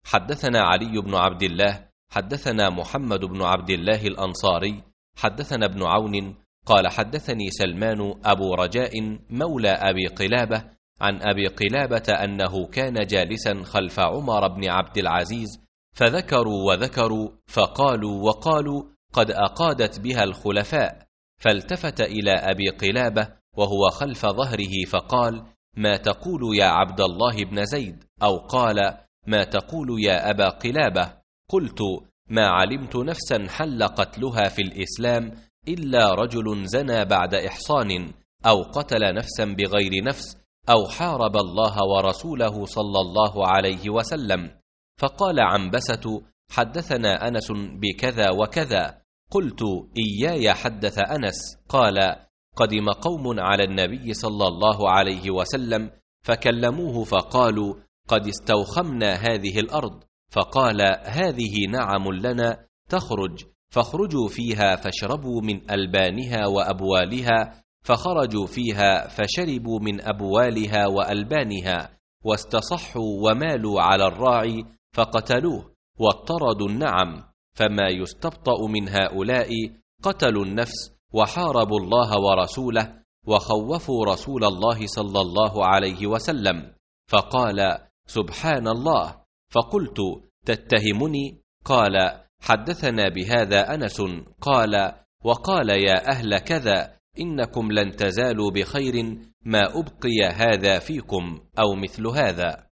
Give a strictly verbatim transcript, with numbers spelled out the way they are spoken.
حدثنا علي بن عبد الله حدثنا محمد بن عبد الله الأنصاري حدثنا ابن عون قال حدثني سلمان أبو رجاء مولى أبي قلابة عن أبي قلابة أنه كان جالسا خلف عمر بن عبد العزيز فذكروا وذكروا فقالوا وقالوا قد أقادت بها الخلفاء، فالتفت إلى أبي قلابة وهو خلف ظهره فقال: ما تقول يا عبد الله بن زيد؟ أو قال: ما تقول يا أبا قلابة؟ قلت: ما علمت نفسا حل قتلها في الإسلام إلا رجل زنى بعد إحصان أو قتل نفسا بغير نفس أو حارب الله ورسوله صلى الله عليه وسلم. فقال عنبسة: حدثنا أنس بكذا وكذا. قلت: إياي حدث أنس. قال: قدم قوم على النبي صلى الله عليه وسلم فكلموه فقالوا: قد استوخمنا هذه الأرض. فقال: هذه نعم لنا تخرج، فاخرجوا فيها فاشربوا من ألبانها وأبوالها. فخرجوا فيها فشربوا من أبوالها وألبانها، واستصحوا ومالوا على الراعي فقتلوه واطردوا النعم. فما يستبطأ من هؤلاء قتلوا النفس وحاربوا الله ورسوله وخوفوا رسول الله صلى الله عليه وسلم. فقال: سبحان الله. فقلت: تتهمني؟ قال: حدثنا بهذا أنس. قال: وقال: يا أهل كذا إنكم لن تزالوا بخير ما أبقي هذا فيكم أو مثل هذا.